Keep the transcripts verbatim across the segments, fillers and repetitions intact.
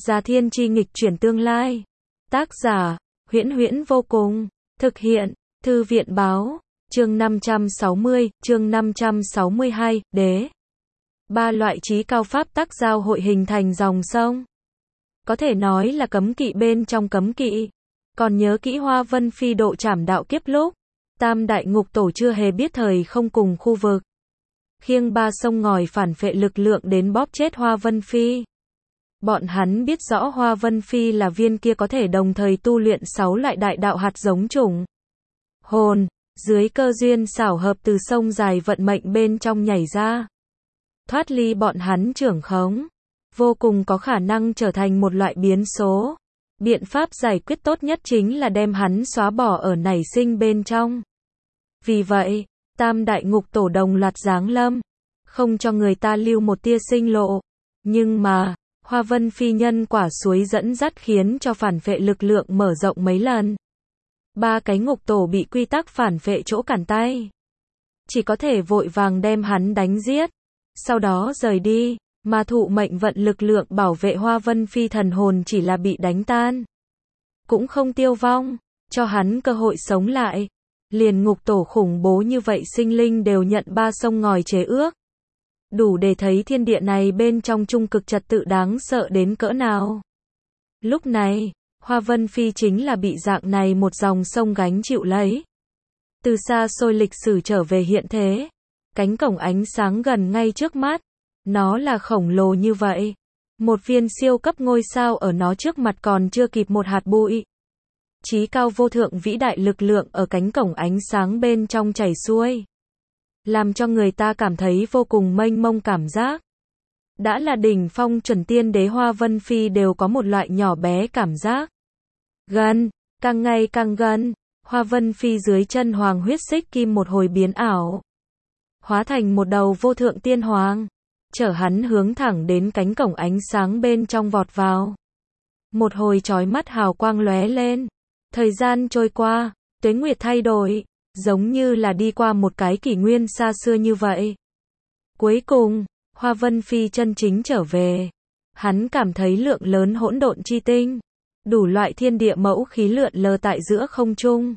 Già Thiên Chi nghịch chuyển tương lai. Tác giả, Huyễn Huyễn vô cùng. Thực hiện, Thư viện báo. Chương năm trăm sáu mươi, chương năm trăm sáu mươi hai, đế. Ba loại trí cao pháp tắc giao hội hình thành dòng sông. Có thể nói là cấm kỵ bên trong cấm kỵ. Còn nhớ kỹ Hoa Vân Phi độ trảm đạo kiếp lúc, Tam Đại Ngục Tổ chưa hề biết thời không cùng khu vực. Khiêng ba sông ngòi phản phệ lực lượng đến bóp chết Hoa Vân Phi. Bọn hắn biết rõ Hoa Vân Phi là viên kia có thể đồng thời tu luyện sáu loại đại đạo hạt giống chủng. Hồn, dưới cơ duyên xảo hợp từ sông dài vận mệnh bên trong nhảy ra. Thoát ly bọn hắn trưởng khống. Vô cùng có khả năng trở thành một loại biến số. Biện pháp giải quyết tốt nhất chính là đem hắn xóa bỏ ở nảy sinh bên trong. Vì vậy, Tam Đại Ngục Tổ đồng loạt giáng lâm. Không cho người ta lưu một tia sinh lộ. Nhưng mà, Hoa Vân Phi nhân quả suối dẫn dắt khiến cho phản phệ lực lượng mở rộng mấy lần. Ba cái ngục tổ bị quy tắc phản phệ chỗ cản tay. Chỉ có thể vội vàng đem hắn đánh giết. Sau đó rời đi, mà thụ mệnh vận lực lượng bảo vệ Hoa Vân Phi thần hồn chỉ là bị đánh tan. Cũng không tiêu vong, cho hắn cơ hội sống lại. Liền ngục tổ khủng bố như vậy sinh linh đều nhận ba sông ngòi chế ước. Đủ để thấy thiên địa này bên trong trung cực trật tự đáng sợ đến cỡ nào. Lúc này, Hoa Vân Phi chính là bị dạng này một dòng sông gánh chịu lấy. Từ xa xôi lịch sử trở về hiện thế. Cánh cổng ánh sáng gần ngay trước mắt. Nó là khổng lồ như vậy. Một viên siêu cấp ngôi sao ở nó trước mặt còn chưa kịp một hạt bụi. Chí cao vô thượng vĩ đại lực lượng ở cánh cổng ánh sáng bên trong chảy xuôi. Làm cho người ta cảm thấy vô cùng mênh mông cảm giác. Đã là đỉnh phong chuẩn tiên đế Hoa Vân Phi đều có một loại nhỏ bé cảm giác. Gần, càng ngày càng gần, Hoa Vân Phi dưới chân hoàng huyết xích kim một hồi biến ảo. Hóa thành một đầu vô thượng tiên hoàng. Chở hắn hướng thẳng đến cánh cổng ánh sáng bên trong vọt vào. Một hồi chói mắt hào quang lóe lên. Thời gian trôi qua, tuế nguyệt thay đổi, giống như là đi qua một cái kỷ nguyên xa xưa như vậy. Cuối cùng, Hoa Vân Phi chân chính trở về. Hắn cảm thấy lượng lớn hỗn độn chi tinh, đủ loại thiên địa mẫu khí lượn lờ tại giữa không trung.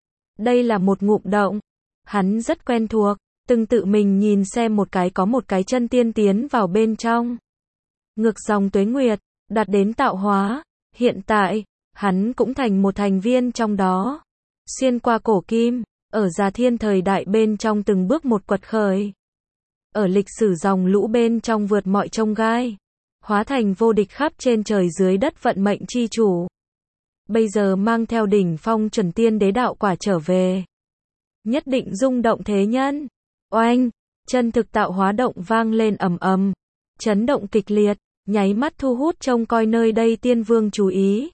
Đây là một ngụm động. Hắn rất quen thuộc. Từng tự mình nhìn xem một cái có một cái chân tiên tiến vào bên trong. Ngược dòng tuế nguyệt, đạt đến tạo hóa. Hiện tại, hắn cũng thành một thành viên trong đó. Xuyên qua cổ kim, ở Già Thiên thời đại bên trong từng bước một quật khởi. Ở lịch sử dòng lũ bên trong vượt mọi chông gai. Hóa thành vô địch khắp trên trời dưới đất vận mệnh chi chủ. Bây giờ mang theo đỉnh phong chuẩn tiên đế đạo quả trở về. Nhất định rung động thế nhân. Oanh, chân thực tạo hóa động vang lên ầm ầm, chấn động kịch liệt, nháy mắt thu hút trông coi nơi đây tiên vương chú ý.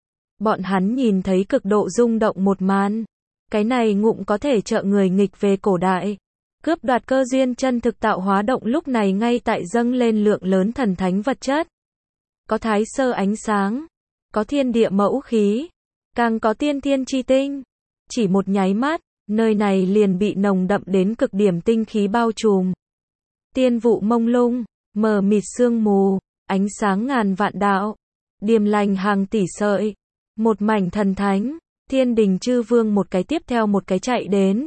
Bọn hắn nhìn thấy cực độ rung động một màn. Cái này ngụm có thể trợ người nghịch về cổ đại. Cướp đoạt cơ duyên chân thực tạo hóa động lúc này ngay tại dâng lên lượng lớn thần thánh vật chất. Có thái sơ ánh sáng, có thiên địa mẫu khí, càng có tiên thiên chi tinh. Chỉ một nháy mắt, nơi này liền bị nồng đậm đến cực điểm tinh khí bao trùm. Tiên vụ mông lung, mờ mịt sương mù, ánh sáng ngàn vạn đạo, điềm lành hàng tỷ sợi, một mảnh thần thánh, thiên đình chư vương một cái tiếp theo một cái chạy đến.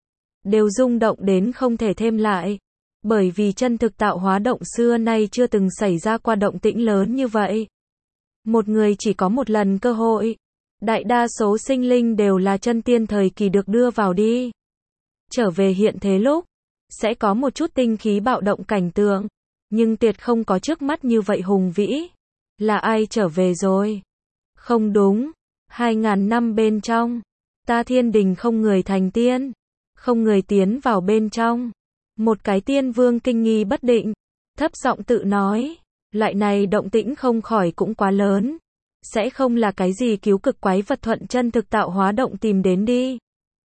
Đều rung động đến không thể thêm lại, bởi vì chân thực tạo hóa động xưa nay chưa từng xảy ra qua động tĩnh lớn như vậy. Một người chỉ có một lần cơ hội. Đại đa số sinh linh đều là chân tiên thời kỳ được đưa vào đi. Trở về hiện thế lúc, sẽ có một chút tinh khí bạo động cảnh tượng, nhưng tuyệt không có trước mắt như vậy hùng vĩ. Là ai trở về rồi? Không đúng, hai ngàn năm bên trong, ta thiên đình không người thành tiên, không người tiến vào bên trong. Một cái tiên vương kinh nghi bất định, thấp giọng tự nói, loại này động tĩnh không khỏi cũng quá lớn. Sẽ không là cái gì cứu cực quái vật thuận chân thực tạo hóa động tìm đến đi.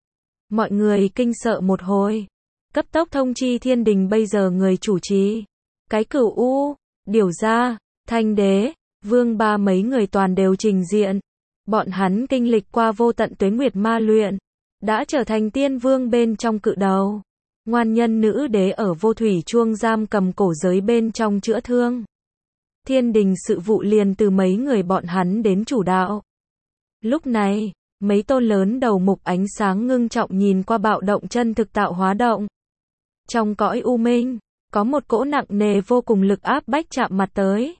Mọi người kinh sợ một hồi. Cấp tốc thông chi thiên đình bây giờ người chủ trì. Cái Cửu U, Điểu Gia, Thanh Đế, Vương Ba mấy người toàn đều trình diện. Bọn hắn kinh lịch qua vô tận tuế nguyệt ma luyện. Đã trở thành tiên vương bên trong cự đầu. Ngoan nhân nữ đế ở vô thủy chuông giam cầm cổ giới bên trong chữa thương. thiên đình sự vụ liền từ mấy người bọn hắn đến chủ đạo. Lúc này, mấy tôn lớn đầu mục ánh sáng ngưng trọng nhìn qua bạo động chân thực tạo hóa động. Trong cõi u minh, có một cỗ nặng nề vô cùng lực áp bách chạm mặt tới,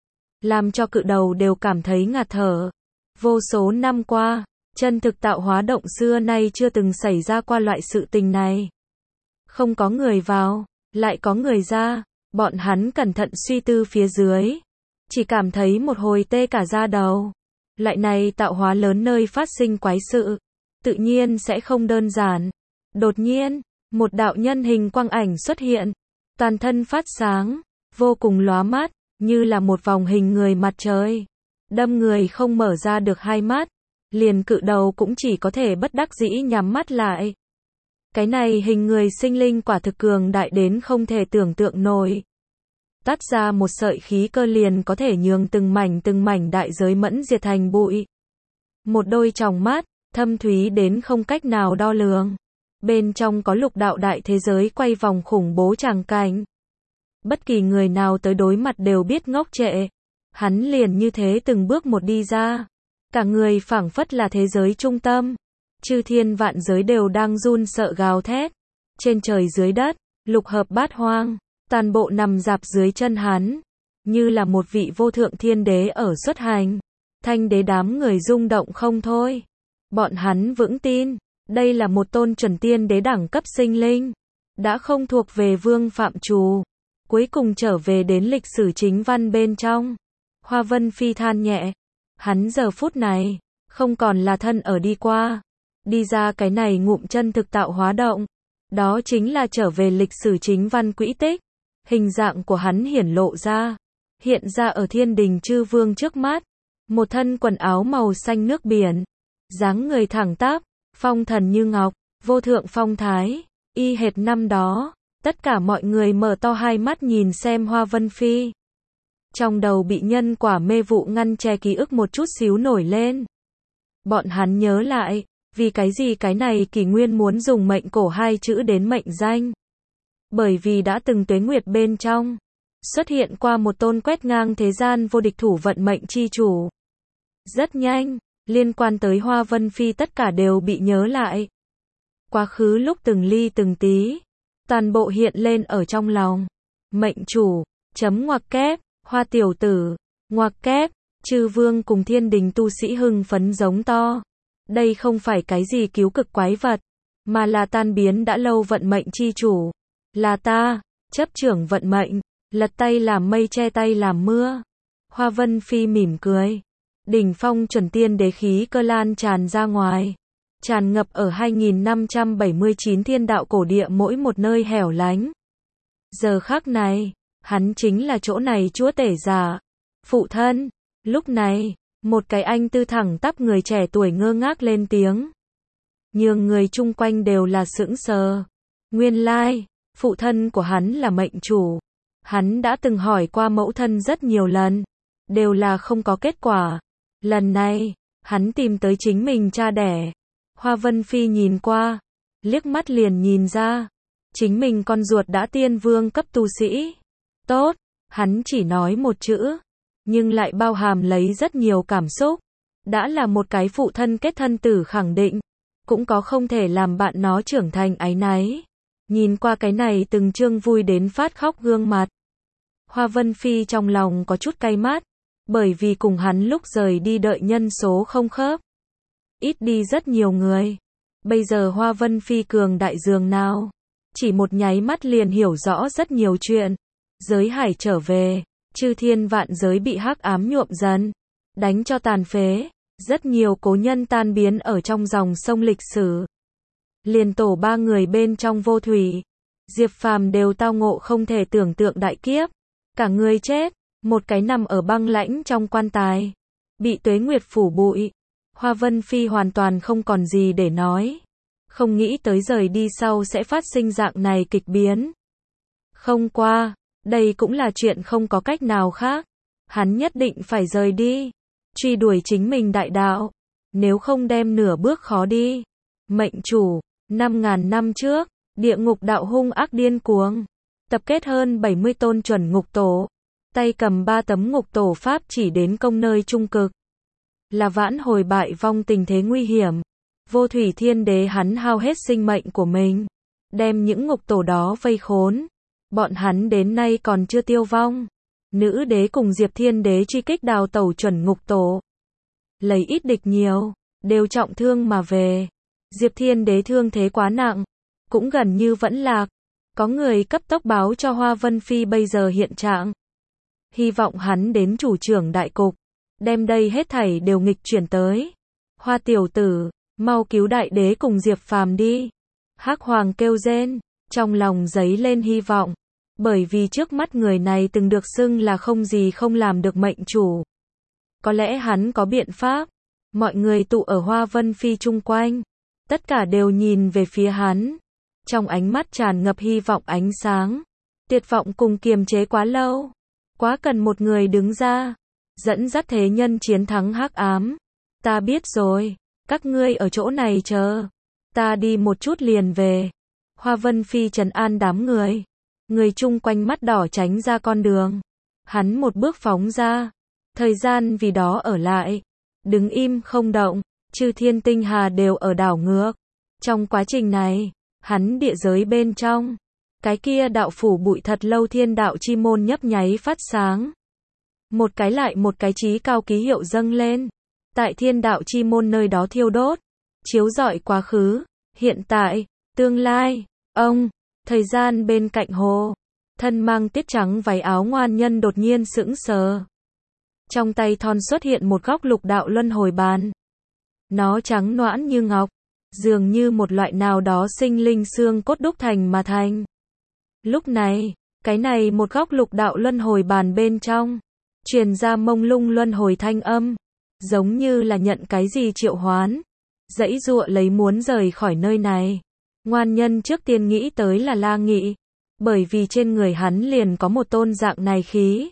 làm cho cự đầu đều cảm thấy ngạt thở. Vô số năm qua, chân thực tạo hóa động xưa nay chưa từng xảy ra qua loại sự tình này. Không có người vào, lại có người ra, bọn hắn cẩn thận suy tư phía dưới, chỉ cảm thấy một hồi tê cả da đầu. Loại này tạo hóa lớn nơi phát sinh quái sự, tự nhiên sẽ không đơn giản. Đột nhiên, một đạo nhân hình quang ảnh xuất hiện, toàn thân phát sáng, vô cùng lóa mắt, như là một vòng hình người mặt trời. Đâm người không mở ra được hai mắt, liền cự đầu cũng chỉ có thể bất đắc dĩ nhắm mắt lại. Cái này hình người sinh linh quả thực cường đại đến không thể tưởng tượng nổi. Tắt ra một sợi khí cơ liền có thể nhường từng mảnh từng mảnh đại giới mẫn diệt thành bụi. Một đôi tròng mắt, thâm thúy đến không cách nào đo lường. Bên trong có lục đạo đại thế giới quay vòng khủng bố tràng cảnh. Bất kỳ người nào tới đối mặt đều biết ngốc trệ. Hắn liền như thế từng bước một đi ra. Cả người phảng phất là thế giới trung tâm. Chư thiên vạn giới đều đang run sợ gào thét. Trên trời dưới đất, lục hợp bát hoang, toàn bộ nằm dạp dưới chân hắn. Như là một vị vô thượng thiên đế ở xuất hành. Thanh đế đám người rung động không thôi. Bọn hắn vững tin, đây là một tôn chuẩn tiên đế đẳng cấp sinh linh. Đã không thuộc về vương phạm trù. Cuối cùng trở về đến lịch sử chính văn bên trong. Hoa Vân Phi than nhẹ. Hắn giờ phút này, không còn là thân ở đi qua. Đi ra cái này ngụm chân thực tạo hóa động. Đó chính là trở về lịch sử chính văn quỹ tích. Hình dạng của hắn hiển lộ ra. Hiện ra ở thiên đình chư vương trước mắt. Một thân quần áo màu xanh nước biển. Dáng người thẳng tắp, phong thần như ngọc, vô thượng phong thái. Y hệt năm đó. Tất cả mọi người mở to hai mắt nhìn xem Hoa Vân Phi. Trong đầu bị nhân quả mê vụ ngăn che ký ức một chút xíu nổi lên. Bọn hắn nhớ lại, vì cái gì cái này kỷ nguyên muốn dùng mệnh cổ hai chữ đến mệnh danh. Bởi vì đã từng tuế nguyệt bên trong, xuất hiện qua một tôn quét ngang thế gian vô địch thủ vận mệnh chi chủ. Rất nhanh, liên quan tới Hoa Vân Phi tất cả đều bị nhớ lại. Quá khứ lúc từng ly từng tí, toàn bộ hiện lên ở trong lòng. Mệnh chủ, chấm ngoặc kép, Hoa tiểu tử, ngoặc kép, chư vương cùng thiên đình tu sĩ hưng phấn giống to. Đây không phải cái gì cứu cực quái vật, mà là tan biến đã lâu vận mệnh chi chủ. Là ta, chấp trưởng vận mệnh, lật tay làm mây che tay làm mưa. Hoa Vân Phi mỉm cười. Đỉnh phong chuẩn tiên đế khí cơ lan tràn ra ngoài. Tràn ngập ở hai nghìn năm trăm bảy mươi chín thiên đạo cổ địa mỗi một nơi hẻo lánh. Giờ khắc này, hắn chính là chỗ này chúa tể giả. Phụ thân, lúc này, một cái anh tư thẳng tắp người trẻ tuổi ngơ ngác lên tiếng. Nhưng người chung quanh đều là sững sờ. Nguyên lai, phụ thân của hắn là mệnh chủ. Hắn đã từng hỏi qua mẫu thân rất nhiều lần. Đều là không có kết quả. Lần này, hắn tìm tới chính mình cha đẻ. Hoa Vân Phi nhìn qua, liếc mắt liền nhìn ra. Chính mình con ruột đã tiên vương cấp tu sĩ. Tốt, hắn chỉ nói một chữ. Nhưng lại bao hàm lấy rất nhiều cảm xúc. Đã là một cái phụ thân kết thân tử khẳng định. Cũng có không thể làm bạn nó trưởng thành áy náy. Nhìn qua cái này từng chương vui đến phát khóc gương mặt. Hoa Vân Phi trong lòng có chút cay mắt. Bởi vì cùng hắn lúc rời đi đợi nhân số không khớp. Ít đi rất nhiều người. Bây giờ Hoa Vân Phi cường đại dường nào. Chỉ một nháy mắt liền hiểu rõ rất nhiều chuyện. Giới hải trở về. Chư thiên vạn giới bị hắc ám nhuộm dần. Đánh cho tàn phế. Rất nhiều cố nhân tan biến ở trong dòng sông lịch sử. Liền tổ ba người bên trong vô thủy. Diệp Phàm đều tao ngộ không thể tưởng tượng đại kiếp. Cả người chết. Một cái nằm ở băng lãnh trong quan tài. Bị tuế nguyệt phủ bụi. Hoa Vân Phi hoàn toàn không còn gì để nói. Không nghĩ tới rời đi sau sẽ phát sinh dạng này kịch biến. Không qua, đây cũng là chuyện không có cách nào khác. Hắn nhất định phải rời đi. Truy đuổi chính mình đại đạo. Nếu không đem nửa bước khó đi. Mệnh chủ, năm ngàn năm trước, địa ngục đạo hung ác điên cuồng. Tập kết hơn bảy mươi tôn chuẩn ngục tổ. tay cầm ba tấm ngục tổ pháp chỉ đến công nơi trung cực. Là vãn hồi bại vong tình thế nguy hiểm. Vô thủy thiên đế hắn hao hết sinh mệnh của mình, đem những ngục tổ đó vây khốn. Bọn hắn đến nay còn chưa tiêu vong. Nữ đế cùng Diệp Thiên đế truy kích đào tẩu chuẩn ngục tổ. Lấy ít địch nhiều, đều trọng thương mà về. Diệp Thiên đế thương thế quá nặng, cũng gần như vẫn lạc. Có người cấp tốc báo cho Hoa Vân Phi bây giờ hiện trạng. Hy vọng hắn đến chủ trưởng đại cục, đem đây hết thảy đều nghịch chuyển tới. Hoa tiểu tử, mau cứu đại đế cùng Diệp Phàm đi. Hắc Hoàng kêu rên, trong lòng dấy lên hy vọng. Bởi vì trước mắt người này từng được xưng là không gì không làm được mệnh chủ. Có lẽ hắn có biện pháp. Mọi người tụ ở Hoa Vân Phi chung quanh. Tất cả đều nhìn về phía hắn. Trong ánh mắt tràn ngập hy vọng ánh sáng. Tuyệt vọng cùng kiềm chế quá lâu. Quá cần một người đứng ra. Dẫn dắt thế nhân chiến thắng hắc ám. Ta biết rồi. Các ngươi ở chỗ này chờ. Ta đi một chút liền về. Hoa Vân Phi trấn an đám người. Người chung quanh mắt đỏ tránh ra con đường. Hắn một bước phóng ra. Thời gian vì đó ở lại. Đứng im không động. Chư thiên tinh hà đều ở đảo ngược. Trong quá trình này, hắn địa giới bên trong. Cái kia đạo phủ bụi thật lâu thiên đạo chi môn nhấp nháy phát sáng. Một cái lại một cái chí cao ký hiệu dâng lên. Tại thiên đạo chi môn nơi đó thiêu đốt. Chiếu rọi quá khứ, hiện tại, tương lai. Ông, thời gian bên cạnh hồ. Thân mang tiết trắng váy áo ngoan nhân đột nhiên sững sờ. Trong tay thon xuất hiện một góc lục đạo luân hồi bàn. Nó trắng noãn như ngọc. Dường như một loại nào đó sinh linh xương cốt đúc thành mà thành. Lúc này, cái này một góc lục đạo luân hồi bàn bên trong. Truyền ra mông lung luân hồi thanh âm. Giống như là nhận cái gì triệu hoán. Dãy dụa lấy muốn rời khỏi nơi này. Ngoan nhân trước tiên nghĩ tới là La Nghị. Bởi vì trên người hắn liền có một tôn dạng này khí.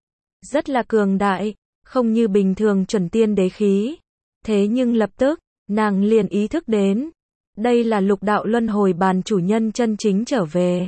Rất là cường đại, không như bình thường chuẩn tiên đế khí. Thế nhưng lập tức, nàng liền ý thức đến. Đây là lục đạo luân hồi bàn chủ nhân chân chính trở về.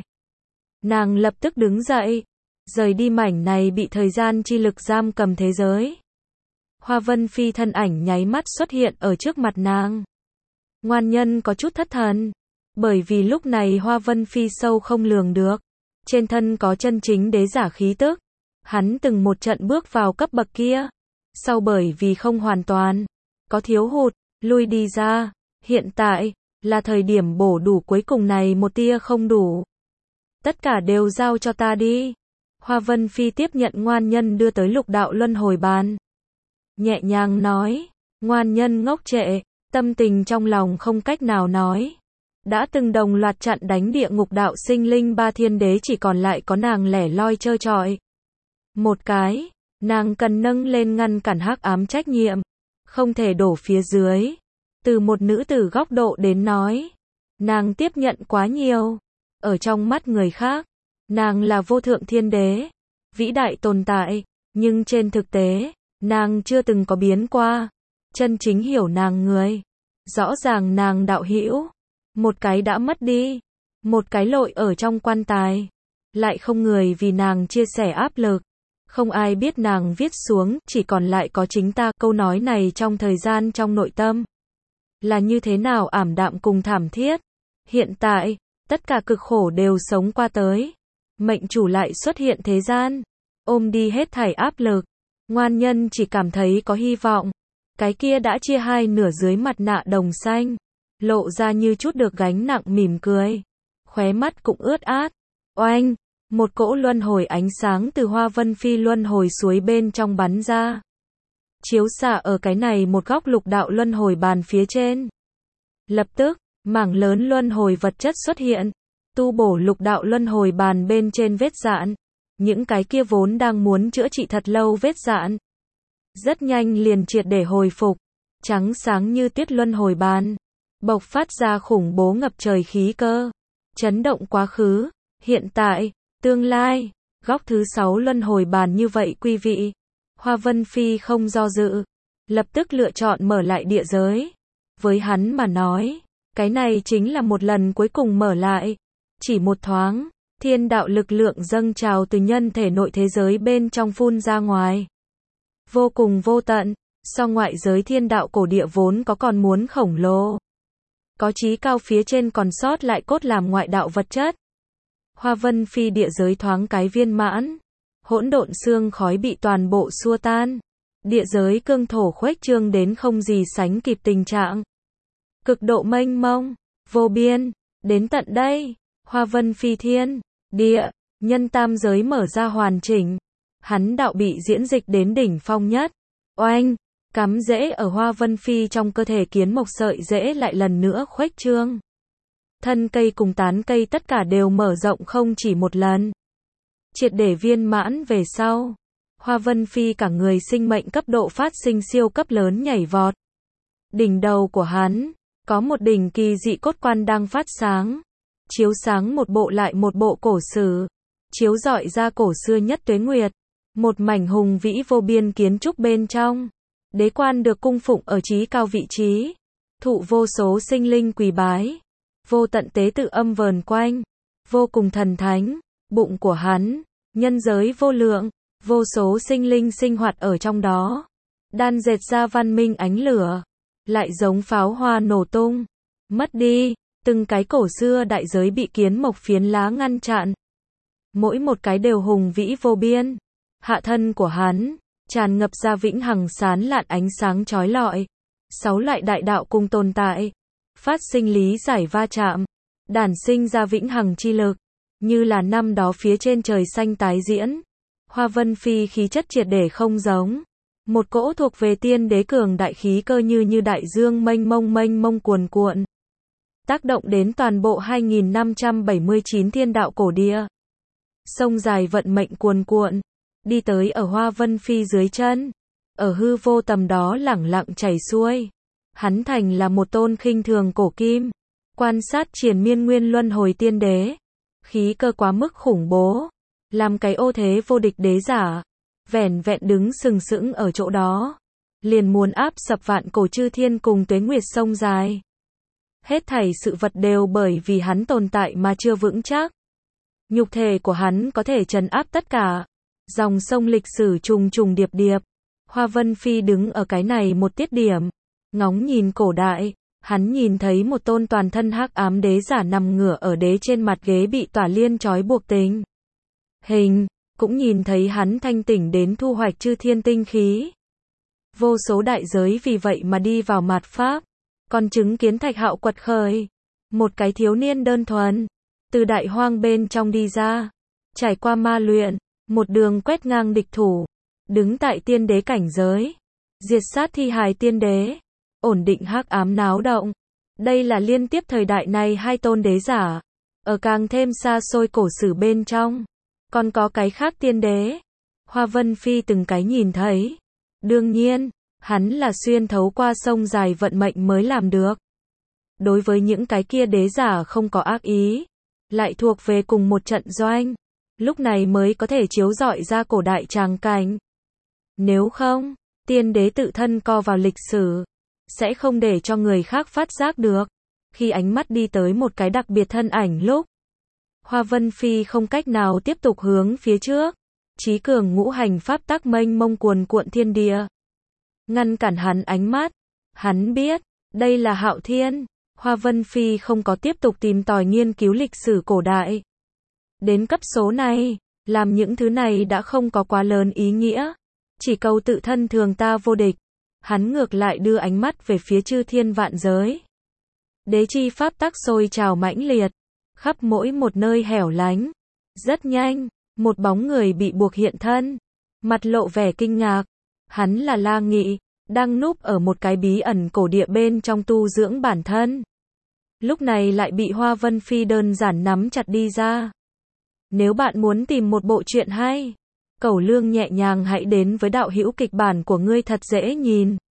Nàng lập tức đứng dậy. Rời đi mảnh này bị thời gian chi lực giam cầm thế giới. Hoa Vân Phi thân ảnh nháy mắt xuất hiện ở trước mặt nàng. Ngoan nhân có chút thất thần. Bởi vì lúc này Hoa Vân Phi sâu không lường được. Trên thân có chân chính đế giả khí tức. Hắn từng một trận bước vào cấp bậc kia. Sau bởi vì không hoàn toàn. Có thiếu hụt, lui đi ra. Hiện tại, là thời điểm bổ đủ cuối cùng này một tia không đủ. Tất cả đều giao cho ta đi. Hoa Vân Phi tiếp nhận ngoan nhân đưa tới lục đạo luân hồi bàn. Nhẹ nhàng nói. Ngoan nhân ngốc trệ. Tâm tình trong lòng không cách nào nói. Đã từng đồng loạt chặn đánh địa ngục đạo sinh linh ba thiên đế chỉ còn lại có nàng lẻ loi trơ trọi. Một cái, nàng cần nâng lên ngăn cản hắc ám trách nhiệm. Không thể đổ phía dưới. Từ một nữ tử góc độ đến nói. Nàng tiếp nhận quá nhiều. Ở trong mắt người khác, nàng là vô thượng thiên đế. Vĩ đại tồn tại. Nhưng trên thực tế, nàng chưa từng có biến qua. Chân chính hiểu nàng người. Rõ ràng nàng đạo hữu. Một cái đã mất đi. Một cái lội ở trong quan tài. Lại không người vì nàng chia sẻ áp lực. Không ai biết nàng viết xuống, chỉ còn lại có chính ta. Câu nói này trong thời gian trong nội tâm. Là như thế nào ảm đạm cùng thảm thiết. Hiện tại, tất cả cực khổ đều sống qua tới. Mệnh chủ lại xuất hiện thế gian. Ôm đi hết thảy áp lực. Ngoan nhân chỉ cảm thấy có hy vọng. Cái kia đã chia hai nửa dưới mặt nạ đồng xanh. Lộ ra như chút được gánh nặng mỉm cười. Khóe mắt cũng ướt át. Oanh! Một cỗ luân hồi ánh sáng từ Hoa Vân Phi luân hồi suối bên trong bắn ra. Chiếu xạ ở cái này một góc lục đạo luân hồi bàn phía trên. Lập tức, mảng lớn luân hồi vật chất xuất hiện. Tu bổ lục đạo luân hồi bàn bên trên vết dạn. Những cái kia vốn đang muốn chữa trị thật lâu vết dạn. Rất nhanh liền triệt để hồi phục. Trắng sáng như tuyết luân hồi bàn. Bộc phát ra khủng bố ngập trời khí cơ. Chấn động quá khứ, hiện tại, tương lai. Góc thứ sáu luân hồi bàn như vậy quý vị. Hoa Vân Phi không do dự. Lập tức lựa chọn mở lại địa giới. Với hắn mà nói, cái này chính là một lần cuối cùng mở lại. Chỉ một thoáng, Thiên đạo lực lượng dâng trào từ nhân thể nội thế giới bên trong phun ra ngoài. Vô cùng vô tận, so ngoại giới thiên đạo cổ địa vốn có còn muốn khổng lồ. Có chí cao phía trên còn sót lại cốt làm ngoại đạo vật chất. Hoa vân phi địa giới thoáng cái viên mãn. Hỗn độn xương khói bị toàn bộ xua tan. Địa giới cương thổ khuếch trương đến không gì sánh kịp tình trạng. Cực độ mênh mông, vô biên, đến tận đây, hoa vân phi thiên, địa, nhân tam giới mở ra hoàn chỉnh. Hắn đạo bị diễn dịch đến đỉnh phong nhất. Oanh, cắm rễ ở hoa vân phi trong cơ thể kiến mộc sợi rễ lại lần nữa khuếch trương. Thân cây cùng tán cây tất cả đều mở rộng không chỉ một lần. Triệt để viên mãn về sau. Hoa vân phi cả người sinh mệnh cấp độ phát sinh siêu cấp lớn nhảy vọt. Đỉnh đầu của hắn, có một đỉnh kỳ dị cốt quan đang phát sáng. Chiếu sáng một bộ lại một bộ cổ sử. Chiếu rọi ra cổ xưa nhất tuế nguyệt. Một mảnh hùng vĩ vô biên kiến trúc bên trong. Đế quan được cung phụng ở chí cao vị trí. Thụ vô số sinh linh quỳ bái. Vô tận tế tự âm vờn quanh. Vô cùng thần thánh. Bụng của hắn, nhân giới vô lượng. Vô số sinh linh sinh hoạt ở trong đó. Đan dệt ra văn minh ánh lửa. Lại giống pháo hoa nổ tung. Mất đi, từng cái cổ xưa đại giới bị kiến mộc phiến lá ngăn chặn. Mỗi một cái đều hùng vĩ vô biên. Hạ thân của hắn, tràn ngập ra vĩnh hằng sán lạn ánh sáng chói lọi. Sáu loại đại đạo cùng tồn tại. Phát sinh lý giải va chạm. Đản sinh ra vĩnh hằng chi lực. Như là năm đó phía trên trời xanh tái diễn. Hoa vân phi khí chất triệt để không giống. Một cỗ thuộc về tiên đế cường đại khí cơ như như đại dương mênh mông mênh mông cuồn cuộn. Tác động đến toàn bộ hai nghìn năm trăm bảy mươi chín thiên đạo cổ địa. Sông dài vận mệnh cuồn cuộn. Đi tới ở hoa vân phi dưới chân. Ở hư vô tầm đó lẳng lặng chảy xuôi. Hắn thành là một tôn khinh thường cổ kim. Quan sát triền miên nguyên luân hồi tiên đế. Khí cơ quá mức khủng bố. Làm cái ô thế vô địch đế giả. Vẻn vẹn đứng sừng sững ở chỗ đó. Liền muốn áp sập vạn cổ chư thiên cùng tuế nguyệt sông dài. Hết thảy sự vật đều bởi vì hắn tồn tại mà chưa vững chắc. Nhục thể của hắn có thể trấn áp tất cả. Dòng sông lịch sử trùng trùng điệp điệp. Hoa vân phi đứng ở cái này một tiết điểm. Ngóng nhìn cổ đại. Hắn nhìn thấy một tôn toàn thân hắc ám đế giả nằm ngửa ở đế trên mặt ghế bị tỏa liên trói buộc tình. Hình, cũng nhìn thấy hắn thanh tỉnh đến thu hoạch chư thiên tinh khí. Vô số đại giới vì vậy mà đi vào mạt pháp. Còn chứng kiến thạch hạo quật khởi. Một cái thiếu niên đơn thuần. Từ đại hoang bên trong đi ra. Trải qua ma luyện. Một đường quét ngang địch thủ. Đứng tại tiên đế cảnh giới. Diệt sát thi hài tiên đế. Ổn định hắc ám náo động. Đây là liên tiếp thời đại này hai tôn đế giả. Ở càng thêm xa xôi cổ sử bên trong. Còn có cái khác tiên đế. Hoa vân phi từng cái nhìn thấy. Đương nhiên, hắn là xuyên thấu qua sông dài vận mệnh mới làm được. Đối với những cái kia đế giả không có ác ý. Lại thuộc về cùng một trận doanh. Lúc này mới có thể chiếu rọi ra cổ đại tràng cảnh. Nếu không, tiên đế tự thân co vào lịch sử. Sẽ không để cho người khác phát giác được. Khi ánh mắt đi tới một cái đặc biệt thân ảnh lúc. Hoa vân phi không cách nào tiếp tục hướng phía trước. Chí cường ngũ hành pháp tắc mênh mông cuồn cuộn thiên địa. Ngăn cản hắn ánh mắt. Hắn biết, đây là Hạo Thiên. Hoa vân phi không có tiếp tục tìm tòi nghiên cứu lịch sử cổ đại. Đến cấp số này, làm những thứ này đã không có quá lớn ý nghĩa. Chỉ cầu tự thân thường ta vô địch. Hắn ngược lại đưa ánh mắt về phía chư thiên vạn giới. Đế chi pháp tắc sôi trào mãnh liệt. Khắp mỗi một nơi hẻo lánh. Rất nhanh, một bóng người bị buộc hiện thân. Mặt lộ vẻ kinh ngạc. Hắn là La Nghị, đang núp ở một cái bí ẩn cổ địa bên trong tu dưỡng bản thân. Lúc này lại bị Hoa Vân Phi đơn giản nắm chặt đi ra. Nếu bạn muốn tìm một bộ truyện hay, Cẩu Lương nhẹ nhàng hãy đến với đạo hữu kịch bản của ngươi thật dễ nhìn.